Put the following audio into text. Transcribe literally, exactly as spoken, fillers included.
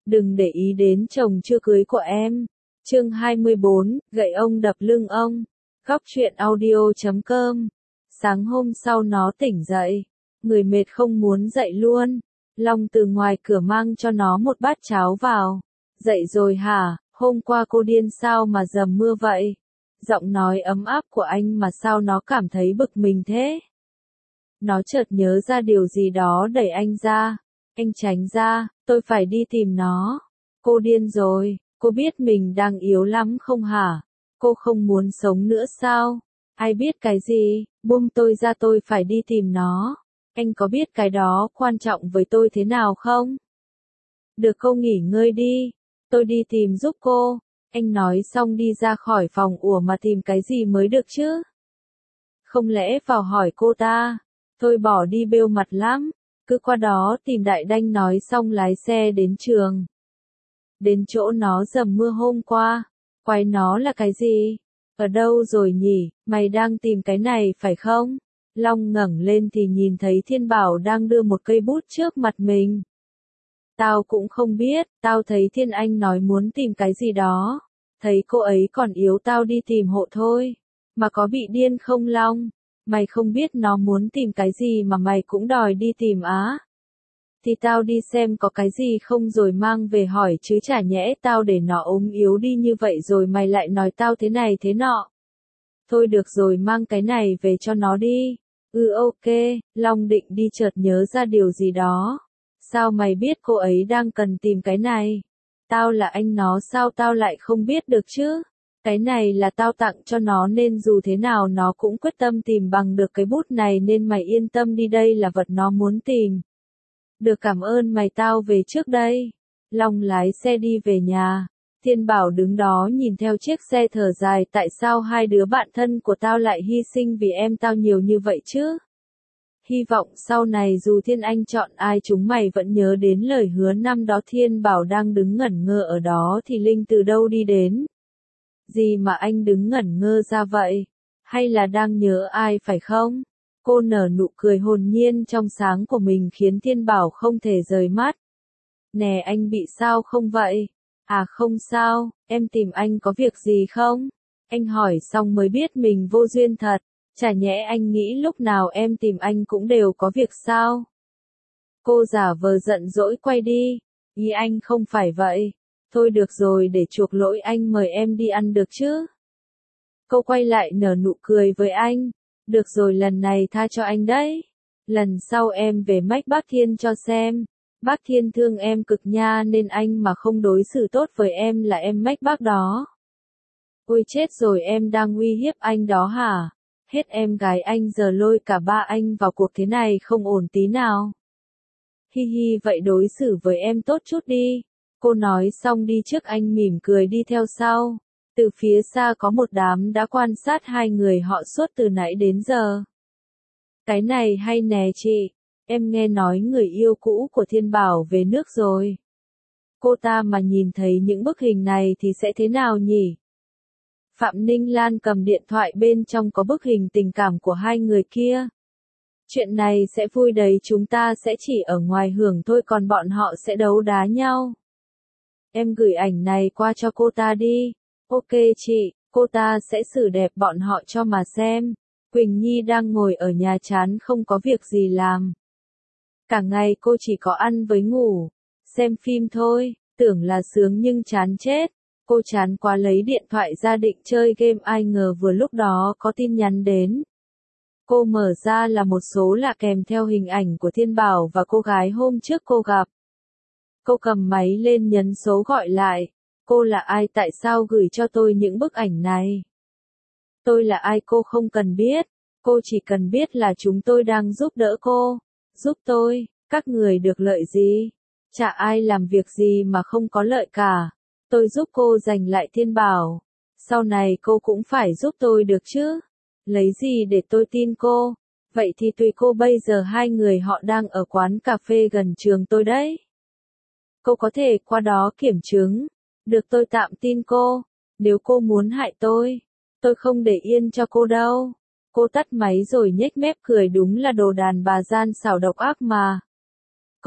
Đừng để ý đến chồng chưa cưới của em. Chương hai mươi bốn, gậy ông đập lưng ông. Góc truyện audio chấm com. Sáng hôm sau nó tỉnh dậy. Người mệt không muốn dậy luôn. Long từ ngoài cửa mang cho nó một bát cháo vào. Dậy rồi hả, hôm qua cô điên sao mà dầm mưa vậy? Giọng nói ấm áp của anh mà sao nó cảm thấy bực mình thế? Nó chợt nhớ ra điều gì đó đẩy anh ra. Anh tránh ra, tôi phải đi tìm nó. Cô điên rồi, cô biết mình đang yếu lắm không hả? Cô không muốn sống nữa sao? Ai biết cái gì, buông tôi ra, tôi phải đi tìm nó. Anh có biết cái đó quan trọng với tôi thế nào không? Được, cô nghỉ ngơi đi, tôi đi tìm giúp cô. Anh nói xong đi ra khỏi phòng. Ủa mà tìm cái gì mới được chứ? Không lẽ vào hỏi cô ta? Tôi bỏ đi bêu mặt lắm. Cứ qua đó tìm đại đanh, nói xong lái xe đến trường. Đến chỗ nó dầm mưa hôm qua. Quái nó là cái gì? Ở đâu rồi nhỉ? Mày đang tìm cái này phải không? Long ngẩng lên thì nhìn thấy Thiên Bảo đang đưa một cây bút trước mặt mình. Tao cũng không biết, tao thấy Thiên Anh nói muốn tìm cái gì đó. Thấy cô ấy còn yếu tao đi tìm hộ thôi. Mà có bị điên không Long? Mày không biết nó muốn tìm cái gì mà mày cũng đòi đi tìm á? Thì tao đi xem có cái gì không rồi mang về hỏi chứ, chả nhẽ tao để nó ốm yếu đi như vậy rồi mày lại nói tao thế này thế nọ. Thôi được rồi, mang cái này về cho nó đi. Ừ ok. Long định đi chợt nhớ ra điều gì đó. Sao mày biết cô ấy đang cần tìm cái này? Tao là anh nó sao tao lại không biết được chứ? Cái này là tao tặng cho nó nên dù thế nào nó cũng quyết tâm tìm bằng được cái bút này, nên mày yên tâm đi, đây là vật nó muốn tìm. Được, cảm ơn mày, tao về trước đây. Long lái xe đi về nhà. Thiên Bảo đứng đó nhìn theo chiếc xe thở dài, tại sao hai đứa bạn thân của tao lại hy sinh vì em tao nhiều như vậy chứ? Hy vọng sau này dù Thiên Anh chọn ai chúng mày vẫn nhớ đến lời hứa năm đó. Thiên Bảo đang đứng ngẩn ngơ ở đó thì Linh từ đâu đi đến. Gì mà anh đứng ngẩn ngơ ra vậy? Hay là đang nhớ ai phải không? Cô nở nụ cười hồn nhiên trong sáng của mình khiến Thiên Bảo không thể rời mắt. Nè, anh bị sao không vậy? À không sao, em tìm anh có việc gì không? Anh hỏi xong mới biết mình vô duyên thật. Chả nhẽ anh nghĩ lúc nào em tìm anh cũng đều có việc sao? Cô giả vờ giận dỗi quay đi. Ý anh không phải vậy. Thôi được rồi, để chuộc lỗi anh mời em đi ăn được chứ? Cô quay lại nở nụ cười với anh. Được rồi, lần này tha cho anh đấy. Lần sau em về mách bác Thiên cho xem. Bác Thiên thương em cực nha, nên anh mà không đối xử tốt với em là em mách bác đó. Ôi chết rồi, em đang uy hiếp anh đó hả? Hết em gái anh giờ lôi cả ba anh vào cuộc thế này không ổn tí nào. Hi hi, vậy đối xử với em tốt chút đi. Cô nói xong đi trước, anh mỉm cười đi theo sau. Từ phía xa có một đám đã quan sát hai người họ suốt từ nãy đến giờ. Cái này hay nè chị, em nghe nói người yêu cũ của Thiên Bảo về nước rồi. Cô ta mà nhìn thấy những bức hình này thì sẽ thế nào nhỉ? Phạm Ninh Lan cầm điện thoại, bên trong có bức hình tình cảm của hai người kia. Chuyện này sẽ vui đấy, chúng ta sẽ chỉ ở ngoài hưởng thôi, còn bọn họ sẽ đấu đá nhau. Em gửi ảnh này qua cho cô ta đi. Ok chị, cô ta sẽ xử đẹp bọn họ cho mà xem. Quỳnh Nhi đang ngồi ở nhà chán không có việc gì làm. Cả ngày cô chỉ có ăn với ngủ, xem phim thôi, tưởng là sướng nhưng chán chết. Cô chán quá lấy điện thoại ra định chơi game, ai ngờ vừa lúc đó có tin nhắn đến. Cô mở ra là một số lạ kèm theo hình ảnh của Thiên Bảo và cô gái hôm trước cô gặp. Cô cầm máy lên nhấn số gọi lại. Cô là ai, tại sao gửi cho tôi những bức ảnh này? Tôi là ai cô không cần biết. Cô chỉ cần biết là chúng tôi đang giúp đỡ cô. Giúp tôi, các người được lợi gì? Chả ai làm việc gì mà không có lợi cả. Tôi giúp cô giành lại Thiên Bảo. Sau này cô cũng phải giúp tôi được chứ. Lấy gì để tôi tin cô? Vậy thì tùy cô, bây giờ hai người họ đang ở quán cà phê gần trường tôi đấy. Cô có thể qua đó kiểm chứng. Được, tôi tạm tin cô. Nếu cô muốn hại tôi, tôi không để yên cho cô đâu. Cô tắt máy rồi nhếch mép cười, đúng là đồ đàn bà gian xảo độc ác mà.